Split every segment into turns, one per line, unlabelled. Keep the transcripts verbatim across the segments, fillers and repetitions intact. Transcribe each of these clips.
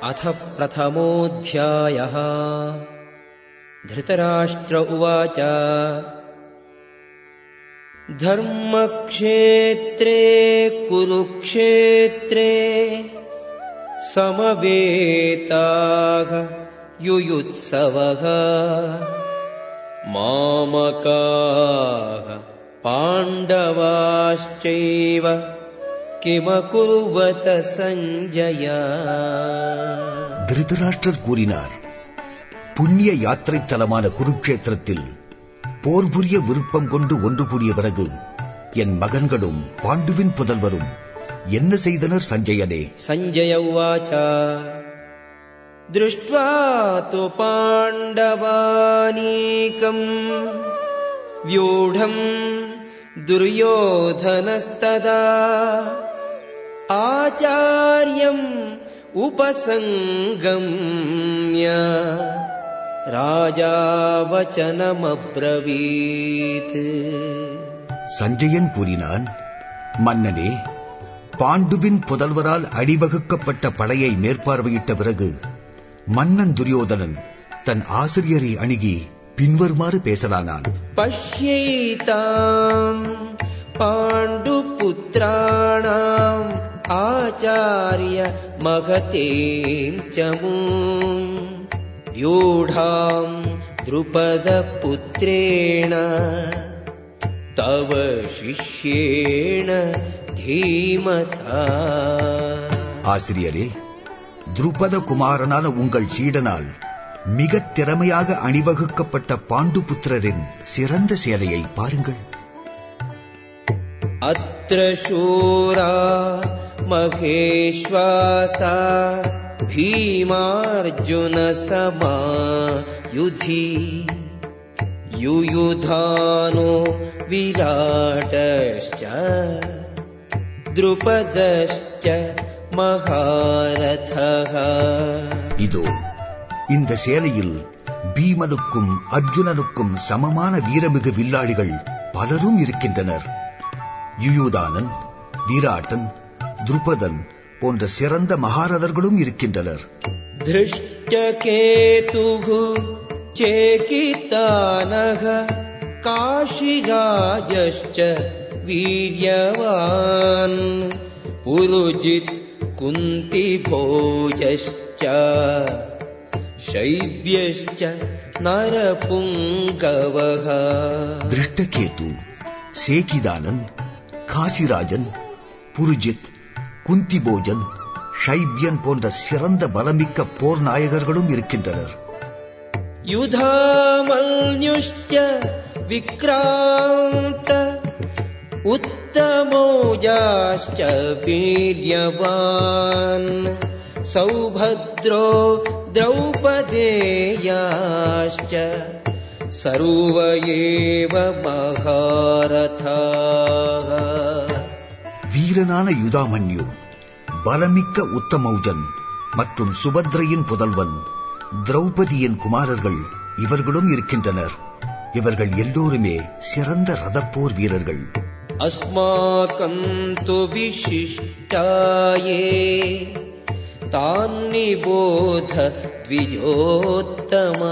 अथ प्रथमोऽध्यायः। धृतराष्ट्र उवाच धर्मक्षेत्रे कुरुक्षेत्रे समवेताः युयुत्सवः मामकाः पाण्डवाश्चैव किमकुर्वत संजय।
திருதராஷ்டிரர் கூறினார், புண்ணிய யாத்திரை தலமான குருக்ஷேத்திரத்தில் போர் புரிய விருப்பம் கொண்டு ஒன்று கூடிய பிறகு என் மகன்களும் பாண்டுவின் புதல்வரும் என்ன செய்தனர் சஞ்சயனே?
சஞ்சய உவாச்ச திருஷ்ட்வா து பாண்டவானீகம் வ்யூಢம் துர்யோதனஸ்ததா ஆச்சார்யம் உபசங்கம்ய ராஜா வசனமப்ரவீத்.
சஞ்சயன் கூறினான், மன்னனே, பாண்டுவின் புதல்வரால் அணிவகுக்கப்பட்ட படையை மேற்பார்வையிட்ட பிறகு மன்னன் துரியோதனன் தன் ஆசிரியரை அணுகி பின்வருமாறு பேசலானான்.
பஷ்யைதாம் பாண்டு புத்ராணாம் ஆச்சாரிய மகதேம் சமூம் வ்யூಢாம் த்ருபத புத்ரேண தவ சிஷ்யேண தீமதா.
ஆசிரியரே, துருபத குமாரனான உங்கள் சீடனால் மிக திறமையாக அணிவகுக்கப்பட்ட பாண்டு புத்திரரின் சிறந்த சேலையை பாருங்கள்.
அத்ர சூரா மகேஷ்வாசா பீமார்ஜுன சமாயுதி யுயுதானோ விராடஸ்ச த்ருபதஸ்ச மகாரதஹ.
இதோ இந்த சேலையில் பீமனுக்கும் அர்ஜுனனுக்கும் சமமான வீரமிகு வில்லாளிகள் பலரும் இருக்கின்றனர். யுயுதானன், விராட்டன், துருபதன் போன்ற சிறந்த மகாரதர்களும் இருக்கின்றனர்.
திருஷ்டகேதுஹு சேகிதானஹ காஷிராஜஸ்ச வீர்யவான் புருஜித் குந்தி போஜஸ்ச சைவ்யஸ்ச நரபுங்கவஹ.
திருஷ்டகேது, சேகிதானன், காசிராஜன், புருஜித், குந்திபோஜன், ஷைப்யன் போன்ற சிறந்த பலமிக்க போர் நாயகர்களும் இருக்கின்றனர்.
யுதாமல்யுஷ்ச விக்ராந்த உத்தமோஜாஸ்ச வீர்யவான் சௌபத்ரோ திரௌபதேயாஸ்ச சர்வ ஏவ மகாரதாः.
வீரனான யுதாமன்யு, பலமிக்க உத்தமௌஜன் மற்றும் சுபத்ரையின் புதல்வன் திரௌபதியின் குமாரர்கள் இவர்களும் இருக்கின்றனர். இவர்கள் எல்லோருமே சிறந்த ரதப்போர் வீரர்கள்.
அஸ்மாகம் து விசிஷ்டாயே தான்னிபோத த்விஜோத்தமா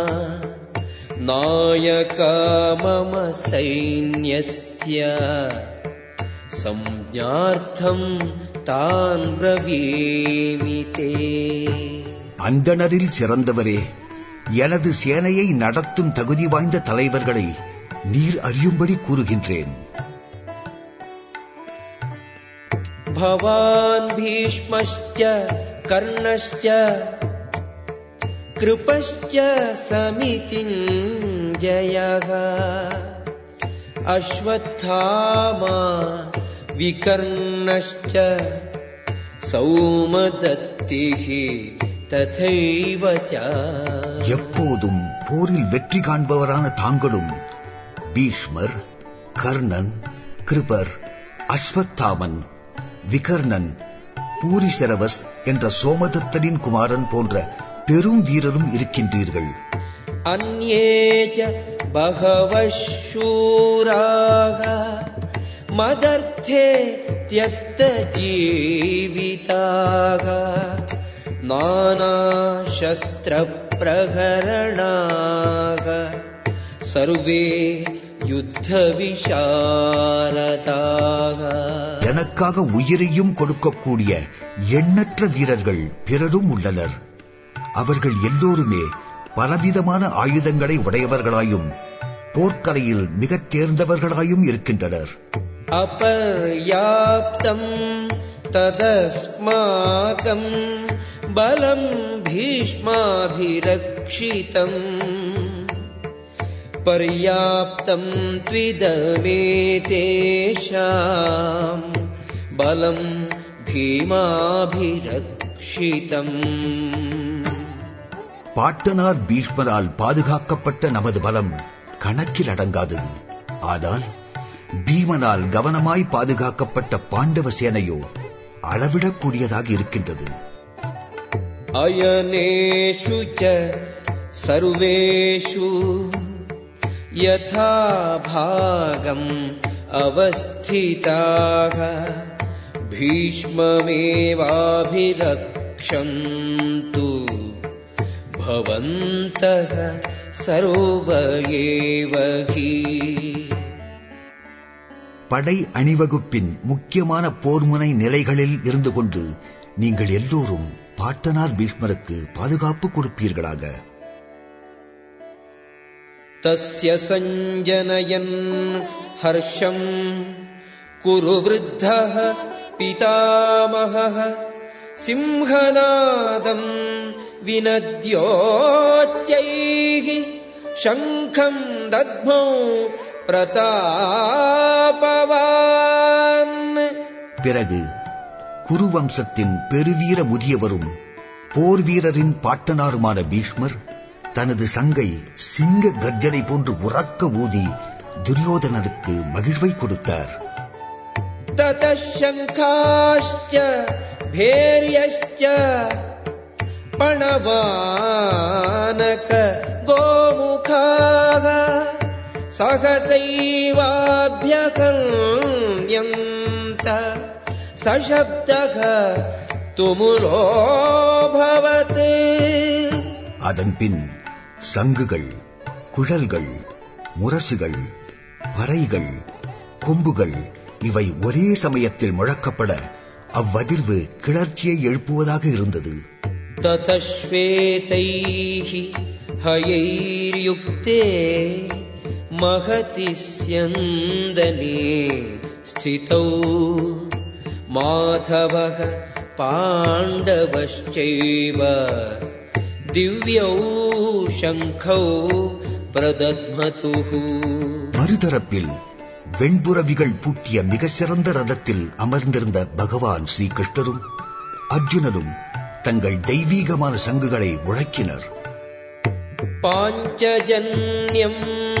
நாயக மம சைன்யஸ்ய சம்ஞார்த்தம் தான் பிரவீமிதே.
அந்தணரில் சிறந்தவரே, எனது சேனையை நடத்தும் தகுதி வாய்ந்த தலைவர்களை நீர் அறியும்படி கூறுகின்றேன்.
பவான் பீஷ்மஸ்ச கர்ணஸ்ச கிருபஸ்ச சமிதிஞ்சயः அஸ்வத்தாமா விகர்ணஸ்ச சௌமதத்திஹி ததைவ ச.
எப்போதும் போரில் வெற்றி காண்பவரான தாங்களும் பீஷ்மர், கர்ணன், கிருபர், அஸ்வத்தாமன், விகர்ணன், பூரிசரவஸ் என்ற சோமதத்தனின் குமாரன் போன்ற பெரும் வீரரும் இருக்கின்றீர்கள்.
அன்யேச பகவः சூராः மதர்த்தே த்யக்த ஜீவிதாः नानाशस्त्रप्रहरणाः सर्वे யுத்தவிசாரதாக.
எனக்காக உயிரையும் கொடுக்கக்கூடிய எண்ணற்ற வீரர்கள் பிறரும் உள்ளனர். அவர்கள் எல்லோருமே பலவிதமான ஆயுதங்களை உடையவர்களாயும் போர்க்கலையில் மிகத் தேர்ந்தவர்களாயும் இருக்கின்றனர்.
அபர்யாப்தம் ததஸ்மாகம் பலம் பீஷ்மாபிரக்ஷிதம் பர்யாப்தம் த்விதமேதேஷாம் பலம் பீமாபிரக்ஷிதம்.
பாட்டனார் பீஷ்மரால் பாதுகாக்கப்பட்ட நமது பலம் கணக்கில் அடங்காதது. ஆனால் பீமனால் கவனமாய் பாதுகாக்கப்பட்ட பாண்டவ சேனையோ அளவிடக்கூடியதாக இருக்கின்றது.
அயனேஷு ச சர்வேஷு யதா பாகம் அவஸ்திதாக பீஷ்மமேவாபிரக்ஷந்து பவந்தஹ சர்வ ஏவ ஹி.
படை அணிவகுப்பின் முக்கியமான போர்முனை நிலைகளில் இருந்து கொண்டு நீங்கள் எல்லோரும் பாட்டனார் பீஷ்மருக்கு பாதுகாப்பு கொடுப்பீர்களாக.
தஸ்ய சஞ்சனயன் ஹர்ஷம் குரு விருத்தஹ பிதாமஹ சிம்ஹநாதம் வினத்யோச்சைஹி சங்கம் தத்மௌ பிரதாபவான்.
பிறகு குருவம்சத்தின் பெருவீர முதியவரும் போர் வீரரின் பாட்டனாருமான பீஷ்மர் தனது சங்கை சிங்க கர்ஜனை போன்று உறக்க ஊதி துரியோதனருக்கு மகிழ்வை கொடுத்தார்.
ததசங்காஷ்ச பேர்யஷ்ச பணவானக கோமுகாக சகசைவாப்யகல்யந்த சசப்தக துமுலோபவத்.
அதன்பின் சங்குகள், குழல்கள், முரசுகள், பறைகள், கொம்புகள் இவை ஒரே சமயத்தில் முழக்கப்பட அவ்வதிர்வு கிளர்ச்சியை எழுப்புவதாக இருந்தது.
ததஸ்வேதைஹி ஹயைர்யுக்தே மகதி ஸ்யந்தனே ஸ்திதௌ மாதவஹ பாண்டவஸ்சைவ திவ்யௌ சங்கௌ பிரதத்மதுஹு.
மறுதரப்பில் வெண்புறவிகள் பூட்டிய மிக சிறந்த ரதத்தில் அமர்ந்திருந்த பகவான் ஸ்ரீகிருஷ்ணரும் அர்ஜுனரும் தங்கள் தெய்வீகமான சங்குகளை முழக்கினர்.
பாஞ்சஜன்யம்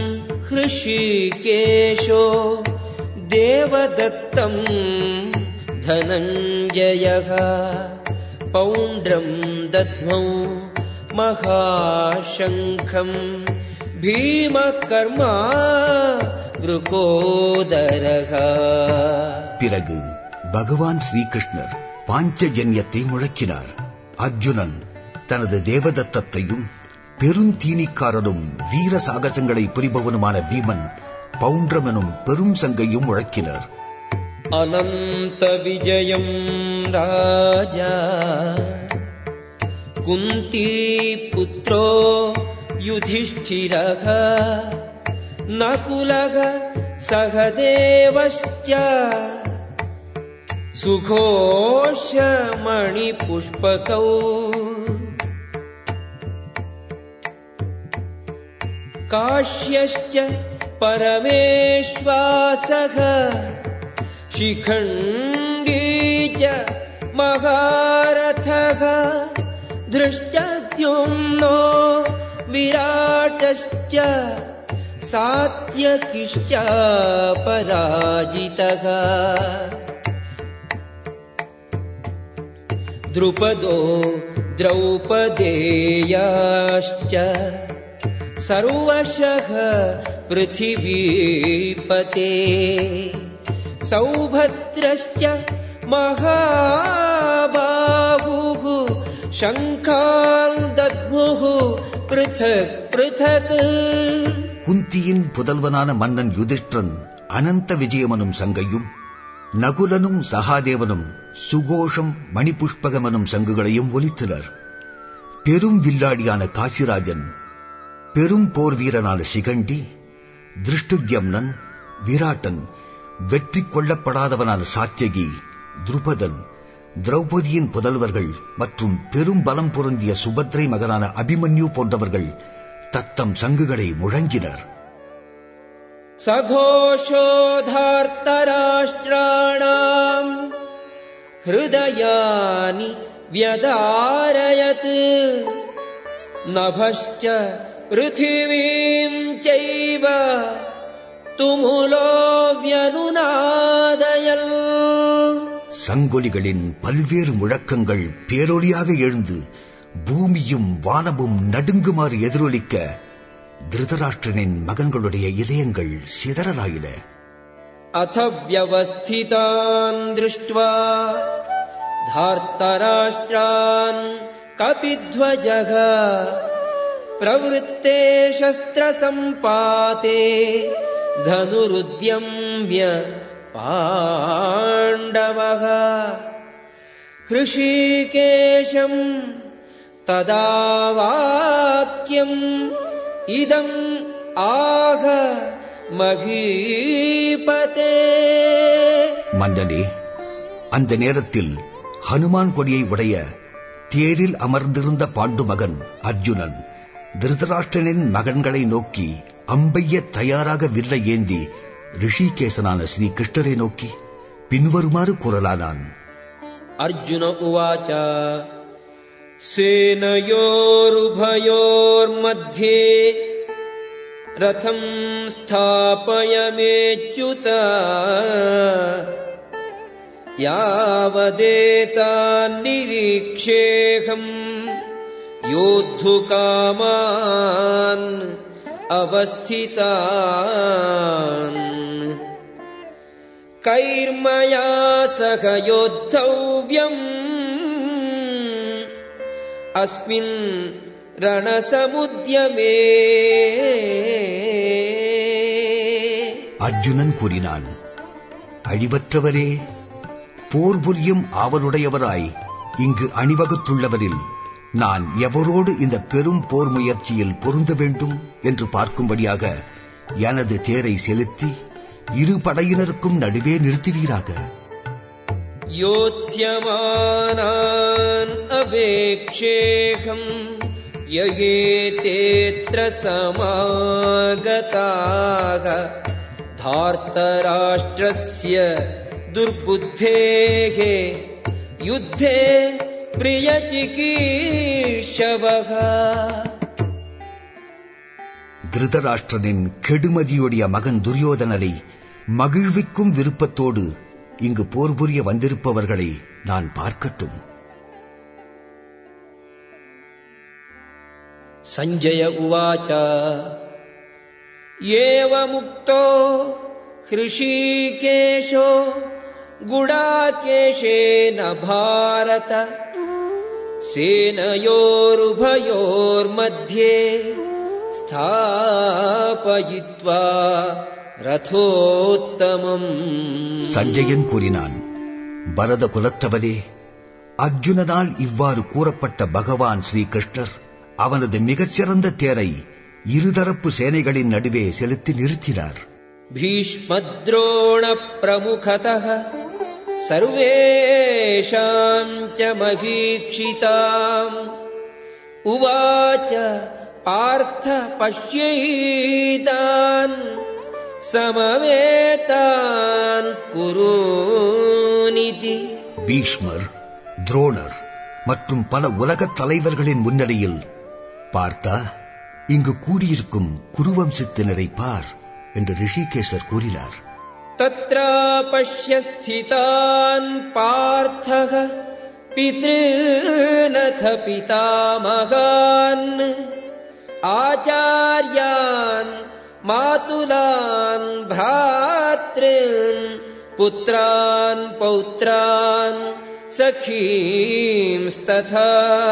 ஹ்ருஷிகேஷோ தேவதத்தம் தனஞ்சயः பௌண்ட்ரம் தத்மௌ மகாசங்கம் பீமகர்மா ருகோதரக.
பிறகு பகவான் ஸ்ரீகிருஷ்ணர் பாஞ்சஜன்யத்தை முழக்கினார். அர்ஜுனன் தனது தேவதத்தத்தையும் பெருந்தீனிக்காரனும் வீர சாகசங்களை புரிபவனுமான பீமன் பௌண்ட்ரமெனும் பெரும் சங்கையும் முழக்கினர்.
அனந்த விஜயம் ராஜா குந்தி புத்ரோ யுதிஷ்டிரக நகுலக சகதேவஸ்ச சுகோஷமணி புஷ்பகௌ காஷ்யஸ்ச பரமேஸ்வாசக शिखण्डी च महारथः धृष्टद्युम्नो विराटश्च सात्यकिश्च पराजितः द्रुपदो द्रौपदेयाश्च सर्वशः पृथिवीपते सौभद्रश्च महाबाहुः शङ्खान् दद्मुः पृथक् पृथक्.
குந்தியின் புதல்வனான மன்னன் யுதிஷ்டிரன் அனந்த விஜயமனும் சங்கையும், நகுலனும் சகாதேவனும் சுகோஷம் மணிபுஷ்பகமனும் சங்குகளையும் ஒலித்தனர். பெரும் வில்லாடியான காசிராஜன், பெரும் போர் வீரனான சிகண்டி, திருஷ்டுத்யம்னன், விராட்டன், வெற்றி கொள்ளப்படாதவனான சாத்தியகி, துருபதன், திரௌபதியின் புதல்வர்கள் மற்றும் பெரும் பலம் பொருந்திய சுபத்ரை மகனான அபிமன்யு போன்றவர்கள் தத்தம் சங்குகளை முழங்கினர்.
சகோஷோதார்த்தராஷ்டிராணாம் ஹ்ருதயானி வ்யதாரயத் நபஸ்ச ப்ருதிவீம் சைவ துமுலோ வ்யனுநாதயல்.
சங்கொலிகளின் பல்வேறு முழக்கங்கள் பேரொலியாக எழுந்து பூமியும் வானமும் நடுங்குமாறு எதிரொலிக்க திருதராஷ்டிரனின் மகன்களுடைய இதயங்கள் சிதறலாயின.
அத வ்யவஸ்திதான் திருஷ்ட்வா தார்த்தராஷ்டிரான் கபித்வஜக பிரவృத்தே சஸ்திர சம்பாதே தனுருத்யம்ய பாண்டவः ஹ்ருஷிகேஷம் ததா வாக்யம் இதம் ஆக மகீபதே.
மன்னனே, அந்த நேரத்தில் ஹனுமான் கொடியை உடைய தேரில் அமர்ந்திருந்த பாண்டு மகன் அர்ஜுனன் திருதராஷ்டிரனின் மகன்களை நோக்கி அம்பைய தயாராக வில்லை ஏந்தி ரிஷிகேசனான ஸ்ரீ கிருஷ்ணரை நோக்கி பின்வருமாறு கூறலானான்.
அர்ஜுன உவாச்ச சேனயோருபயோர்மத்யே ரதம் ஸ்தாபயமேச்யுத யாவதேதான் நிரீக்ஷேஹம் யோத்துகாமான் அவஸ்திதான் கைர்மயா சக யோத்தவ்யம் அஸ்மின் ரணசமுத்யமே.
அர்ஜுனன் கூறினான், அழிவற்றவரே, போர் புரியும் ஆவலுடையவராய் இங்கு அணிவகுத்துள்ளவரில் நான் எவரோடு இந்த பெரும் போர் முயற்சியில் பொருந்த வேண்டும் என்று பார்க்கும்படியாக எனது தேரை செலுத்தி இரு படையினருக்கும் நடுவே நிறுத்துவீராக.
யோத்ஸ்யமானான் அபேக்ஷேகம் யயேதேத்ர சமாகதாக தார்த்தராஷ்டிரஸ்ய துர்புத்தேஹே யுத்தே பிரியசிகீர்ஷவஹ.
திருதராஷ்டிரனின் கெடுமதியுடைய மகன் துரியோதனரை மகிழ்விக்கும் விருப்பத்தோடு இங்கு போர் புரிய வந்திருப்பவர்களை நான் பார்க்கட்டும்.
சஞ்சய உவாச்ச ஏவமுக்தோ ஹ்ருஷிகேஷோ குடாகேஷேன பாரத சேனயோருபயோர்மத்யே ஸ்தாபயித்வா ரதோத்தமம்.
சஞ்சயன் கூறினான், பரத குலத்தவரே, அர்ஜுனனால் இவ்வாறு கூறப்பட்ட பகவான் ஸ்ரீகிருஷ்ணர் அவனது மிகச்சிறந்த தேரை இருதரப்பு சேனைகளின் நடுவே செலுத்தி நிறுத்தினார்.
பீஷ்மத்ரோண பிரமுகதः சர்வேஷாம் ச மஹீக்ஷிதாம் உவாச்ச பார்த்த பஷ்யைதான் சமவேதான் குருநிதி.
பீஷ்மர், துரோணர் மற்றும் பல உலகத் தலைவர்களின் முன்னிலையில் பார்த்தா, இங்கு கூடியிருக்கும் குருவம்சத்தினரை பார் என்று ரிஷிகேசர் கூறினார்.
தத்ரா பஷ்ய ஸ்திதான் பார்த்தः பித்ருநத பிதாமகான் ஆச்சார்யான் மாதுலான் பிராத்ருன் புத்ரான் பௌத்ரான் सखींस्तथा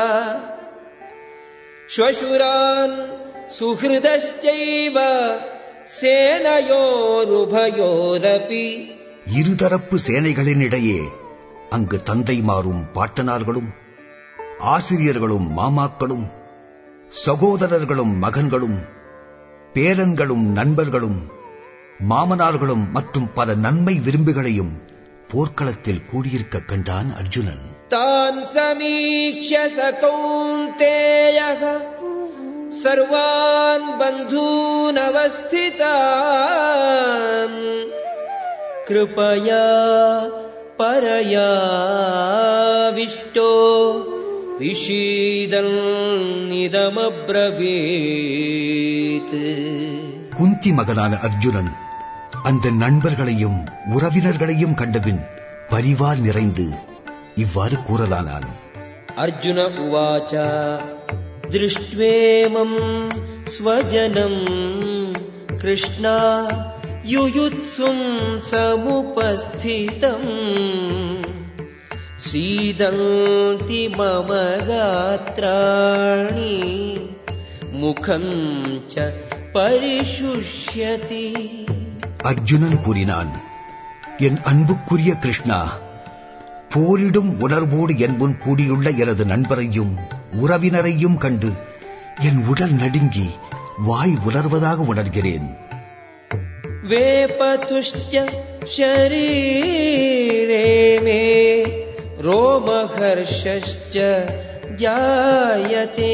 श्वशुरान् सुहृदश्चैव சேனையோருபயோரபி.
இருதரப்பு சேனைகளினிடையே அங்கு தந்தைமாரும் பாட்டனார்களும் ஆசிரியர்களும் மாமாக்களும் சகோதரர்களும் மகன்களும் பேரன்களும் நண்பர்களும் மாமனார்களும் மற்றும் பல நன்மை விரும்புகளையும் போர்க்களத்தில் கூடியிருக்க கண்டான் அர்ஜுனன்.
தான் சமீக்ஷ்ய ச கௌந்தேயः சர்வான் பந்தூன் அவஸ்திதான் கிருபயா பரயாவிஷ்டோ விஷீதன் நிதமப்ரவீத்.
குந்தி மகனான அர்ஜுனன் அந்த நண்பர்களையும் உறவினர்களையும் கண்டபின் பரிவால் நிறைந்து இவ்வாறு கூறலானான்.
அர்ஜுன உவாச்ச திருஷ்ட்வேமம் ஸ்வஜனம் கிருஷ்ணா யுயுத்சும் சமுபஸ்திதம் சீதந்தி மம காத்ராணி முகம் ச பரிசுஷ்யதி.
அர்ஜுனன் கூறினான், என் அன்புக்குரிய கிருஷ்ணா, போரிடும் உணர்வோடு என் முன் கூடியுள்ள எனது நண்பரையும் உறவினரையும் கண்டு என் உடல் நடுங்கி வாய் உலர்வதாக உணர்கிறேன்.
வேபதுஷ்ச ஷரீரே மே ரோமஹர்ஷஸ்ச ஜாயதே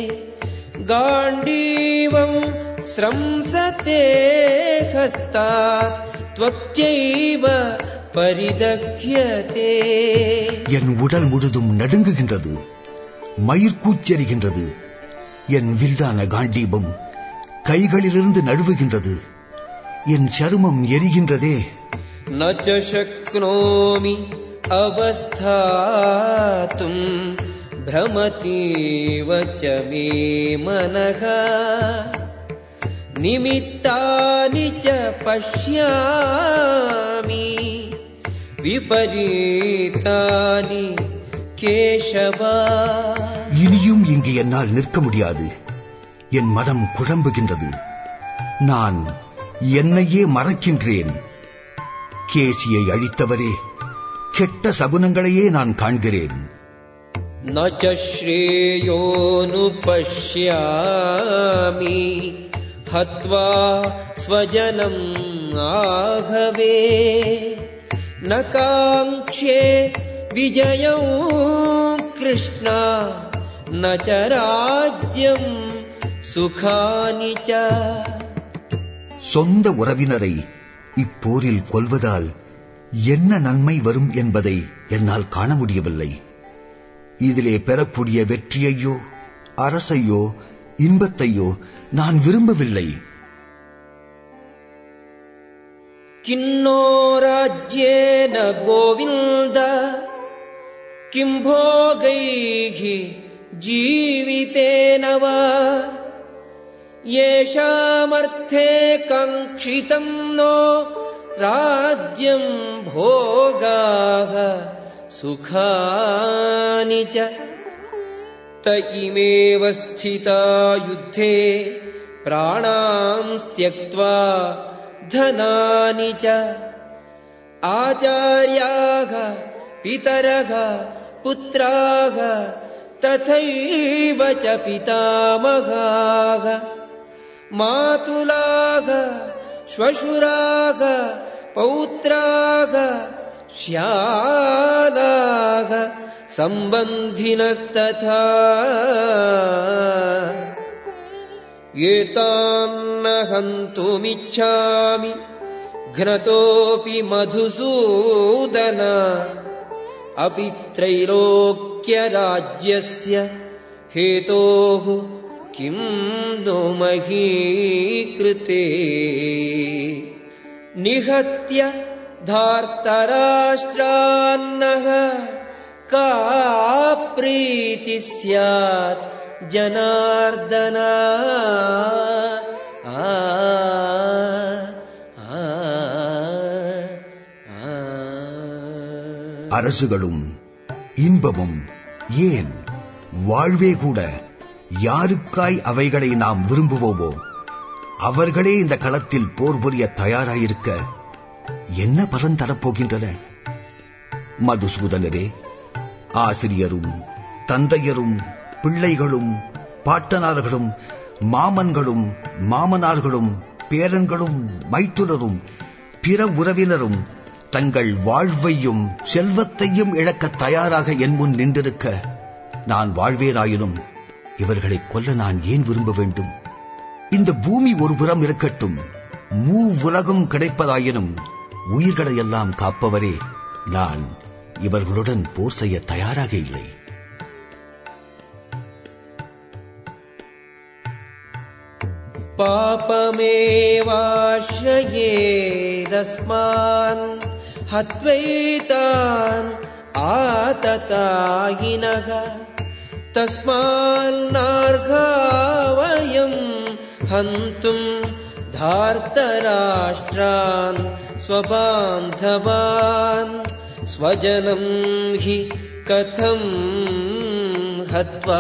காண்டீவம் ஸ்ரம்சதே ஹஸ்தாத் த்வச்சைவ பரிதக்யதே.
என் உடல் முழுதும் நடுங்குகின்றது, மயிர்கூச்செறிகின்றது. என் வில்லான காண்டீபம் கைகளிலிருந்து நழுவுகின்றது. என் சருமம் எரிகின்றதே.
நச்ச சக்னோமி அவஸ்தாதும் பிரமதீவ ச மே மனஹ நிமித்தானி ச பஷ்யாமி விபரீதானி கேசவா.
இனியும் இங்கு என்னால் நிற்க முடியாது. என் மனம் குழம்புகின்றது. நான் என்னையே மறக்கின்றேன். கேசியை அழித்தவரே, கெட்ட சகுனங்களையே நான் காண்கிறேன்.
நச்ச ஸ்ரேயோனு பஷ்யாமி ஹத்வா ஸ்வஜனம் ஆகவே ந காங்க்ஷே விஜயம் கிருஷ்ணா ந ச ராஜ்யம் சுகானி ச.
சொந்த உறவினரை இப்போரில் கொல்வதால் என்ன நன்மை வரும் என்பதை என்னால் காண முடியவில்லை. இதிலே பெறக்கூடிய வெற்றியையோ அரசையோ இன்பத்தையோ நான் விரும்பவில்லை.
கின்னோ ராஜ்யேன கோவிந்த கிம் போகைஹி ஜீவிதேன வா யேஷாமர்த்தே காங்க்ஷிதம் நோ ராஜ்யம் போகாஹ சுகானி ச. த இமேவ ஸ்திதா யுத்தே பிராணாம் த்யக்த்வா தனானி ச ஆச்சார்யாः பிதரः புத்ராः ததைவ ச பிதாமகாः மாதுலாः ஸ்வசுராः பௌத்ராः ஷ்யாலாः சம்பந்தினஸ்ததா ஏதான்ன ஹந்துமிச்சாமி க்னதோபி மதுசூதன அபி த்ரைலோக்ய ராஜ்யஸ்ய ஹேதோஹ கிம் நோ மஹீ கிருதே நிஹத்ய தார்த்தராஷ்ட்ரான்னஹ கா ப்ரீதி ஸ்யாத் ஜனார்தன.
அரசுகளும் இன்பமும், ஏன் வாழ்வே கூட யாருக்காய் அவைகளை நாம் விரும்புவோமோ அவர்களே இந்த களத்தில் போர் புரிய தயாராயிருக்க என்ன பலன் தரப்போகின்றன? மதுசூதனரே, ஆசிரியரும் தந்தையரும் பிள்ளைகளும் பாட்டனார்களும் மாமன்களும் மாமனார்களும் பேரன்களும் மைத்துனரும் பிற உறவினரும் தங்கள் வாழ்வையும் செல்வத்தையும் இழக்க தயாராக என் முன் நின்றிருக்க நான் வாழ்வேனாயினும் இவர்களை கொல்ல நான் ஏன் விரும்ப வேண்டும்? இந்த பூமி ஒரு புறம் இருக்கட்டும், மூ உலகம் கிடைப்பதாயினும் உயிர்களை எல்லாம் காப்பவரே, நான் இவர்களுடன் போர் செய்ய தயாராக இல்லை.
பாபமேவாஶ்ரயேதஸ்மான் ஹத்வைதான் ஆததாயினக தஸ்மான்னார்காவயம் ஹந்தும் தார்த்தராஷ்ட்ரான் ஸ்வபாந்தவான் ஸ்வஜனம் ஹி கதம் ஹத்வா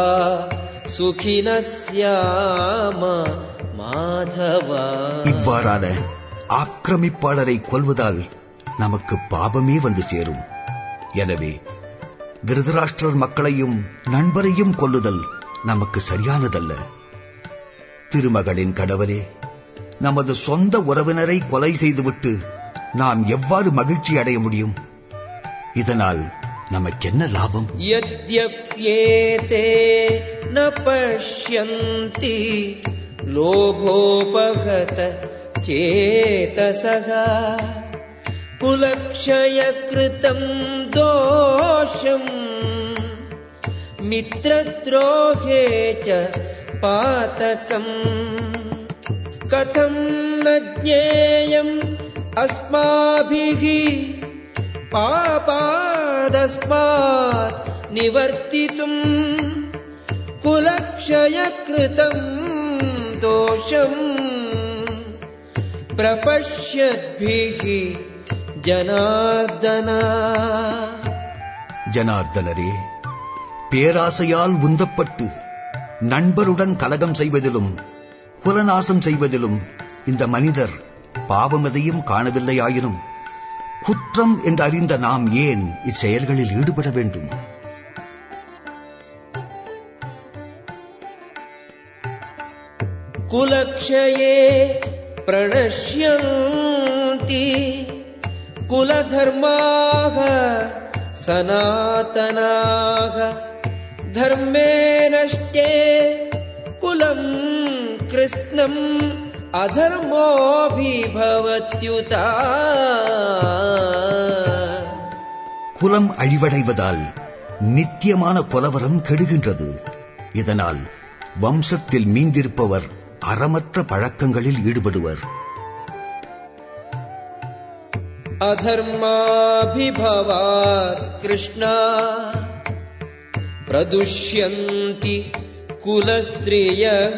சுகினஸ்யாம மாதவா.
இவ்வாறான ஆக்கிரமிப்பாளரை கொல்வதால் நமக்கு பாபமே வந்து சேரும். எனவே திருதராஷ்டிரர் மக்களையும் நண்பரையும் கொல்லுதல் நமக்கு சரியானதல்ல. திருமகளின் கணவரே, நமது சொந்த உறவினரை கொலை செய்துவிட்டு நாம் எவ்வாறு மகிழ்ச்சி அடைய முடியும்? இதனால் நமக்கென்ன லாபம்?
யத்யப்யேதே ந பஷ்யந்தி லோபோபகத சேதசக குலக்ஷயக்ருதம் தோஷம் மித்ரத்ரோஹே ச பாதகம் கதம் ந ஜ்ஞேயம் அஸ்மாபிஹி பாபாதஸ்மாத் நிவர்த்திதும் குலக்ஷயக்ருதம் தோஷம் பிரபஷ்யத்பிஹி ஜனார்தனா.
ஜனார்தனரே, பேராசையால் உந்தப்பட்டு நண்பருடன் கலகம் செய்வதிலும் குலநாசம் செய்வதிலும் இந்த மனிதர் பாவம் எதையும் காணவில்லையாயினும் குற்றம் என்று அறிந்த நாம் ஏன் இச்செயல்களில் ஈடுபட வேண்டும்?
குலக்ஷயே பிரணஷ்யந்தி குலதர்மாக சனாதனாக தர்மே நஷ்டே குலம் கிருஷ்ணம் அதர்மோபிபவத்யுதா.
குலம் அழிவடைவதால் நித்தியமான குலவரம் கெடுகின்றது. இதனால் வம்சத்தில் மீந்திருப்பவர் அறமற்ற பழக்கங்களில் ஈடுபடுவர்.
அதர்மாபிபவாத் கிருஷ்ணா பிரதுஷ்யந்தி குலஸ்த்ரியः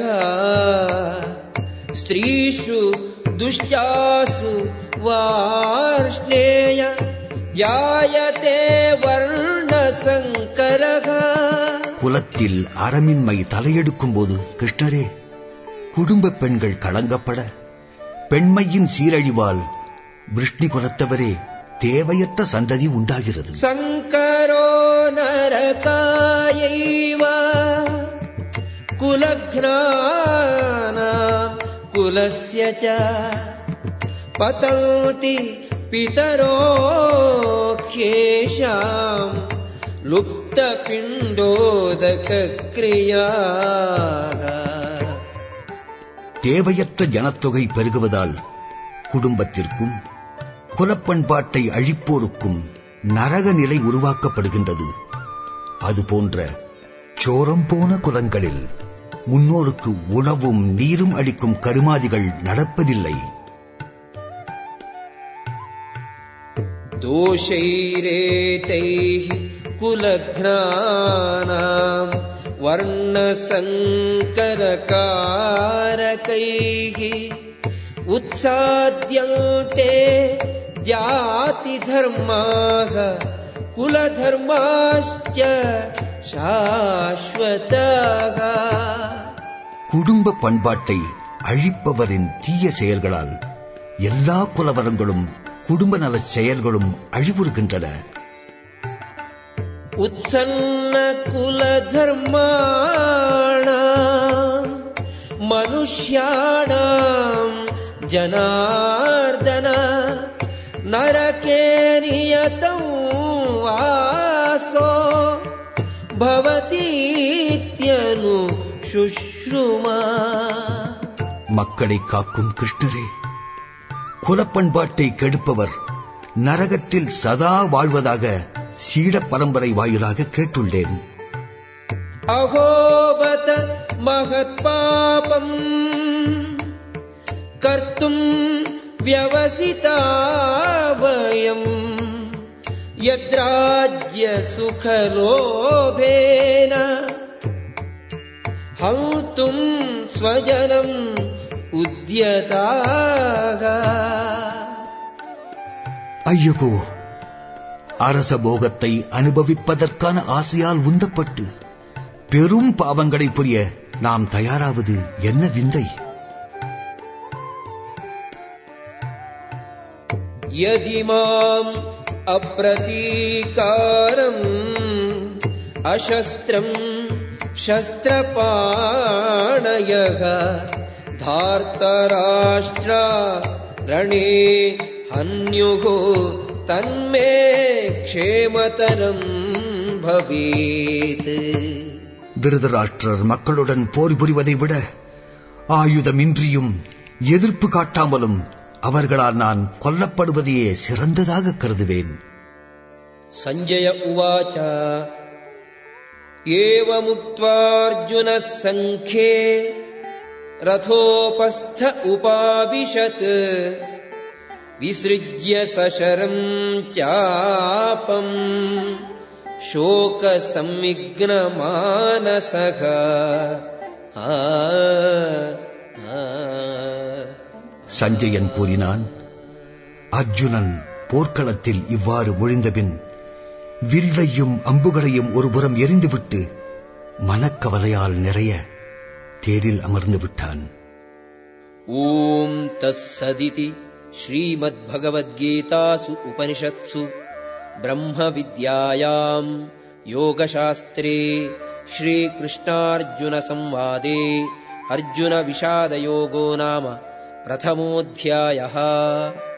ஸ்திரீஷு துஷ்டாசு வார்ஷ்ணேய ஜாயதே வர்ணசங்கரः.
குலத்தில் அறமின்மை தலையெடுக்கும் போது கிருஷ்ணரே, குடும்ப பெண்கள் களங்கப்பட பெண்மையின் சீரழிவால் விருஷ்ணி குலத்தவரே தேவையற்ற சந்ததி உண்டாகிறது.
சங்கரோ நரகாயைவ குலக்ஞானாம் குலஸ்ய ச பதந்தி பிதரோ க்ஷேஷாம் லுப்த பிண்டோதக கிரியாக.
தேவையற்ற ஜனத்தொகை பெருகுவதால் குடும்பத்திற்கும் குலப்பண்பாட்டை அழிப்போருக்கும் நரக நிலை உருவாக்கப்படுகின்றது. அதுபோன்ற சோரம் போன குலங்களில் முன்னோருக்கு உணவும் நீரும் அளிக்கும் கருமாதிகள் நடப்பதில்லை.
தோஷைரேதைஹி குலக்ஞானாம் வர்ணசங்கரகாரகைஹி உத்சாத்யந்தே ஜாதி தர்மாஹ குலதர்மாஸ்ச சாஸ்வதஹ.
குடும்ப பண்பாட்டை அழிப்பவரின் தீய செயல்களால் எல்லா குலவரங்களும் குடும்ப நல செயல்களும் அழிவுறுகின்றன.
உத்சன்ன குலதர்மாணாம் மனுஷ்யாணாம் ஜனார்தன நரகே நியதம் வாசோ பவதீத்யனு சுஷ்ருமா.
மக்களை காக்கும் கிருஷ்ணரே, குலப்பண்பாட்டை கெடுப்பவர் நரகத்தில் சதா வாழ்வதாக சீட பரம்பரை வாயிலாக கேட்டுள்ளேன்.
அகோபத மகத் பாபம் கர்த்தும் வியவசிதா வயம் யத்ராஜ்ய சுகலோபேன ஹந்தும் ஸ்வஜனம் உத்யதாக.
ஐயகோ, அரச போகத்தை அனுபவிப்பதற்கான ஆசையால் உந்தப்பட்டு பெரும் பாவங்களை புரிய நாம் தயாராவது என்ன விந்தை!
யதிமாம் அப்ரதீகாரம் அசஸ்திரம் சஸ்திரபாணயக தார்த்தராஷ்ட்ரா ரணே ஹன்யுகோ தன்மே க்ஷேமதரம் பவேத்.
திருதராஷ்டிரர் மக்களுடன் போர் புரிவதை விட ஆயுதமின்றியும் எதிர்ப்பு காட்டாமலும் அவர்களால் நான் கொல்லப்படுவதையே சிறந்ததாக கருதுவேன்.
சஞ்சய உவாச்ச ஏவமுக்த்வார்ஜுனः சங்கே ரதோபஸ்த உபாவிஷத் விஸ்ருஜ்ய சசரம் சாபம் சோக சம்விக்ன மானசக.
சஞ்சயன் கூறினான், அர்ஜுனன் போர்க்களத்தில் இவ்வாறு ஒழிந்தபின் வில்லையும் அம்புகளையும் ஒருபுறம் எரிந்துவிட்டு மனக்கவலையால் நிறைய தேரில் அமர்ந்து விட்டான்.
ஓம் தஸ்ஸதிதி ஸ்ரீமத்பகவத்கீதாசு உபனிஷத்சு பிரம்ம வித்யாயாம் யோகசாஸ்திரே ஸ்ரீகிருஷ்ணார்ஜுன சம்வாதே அர்ஜுன விஷாதயோகோ நாம பிரதமோऽध्यायः.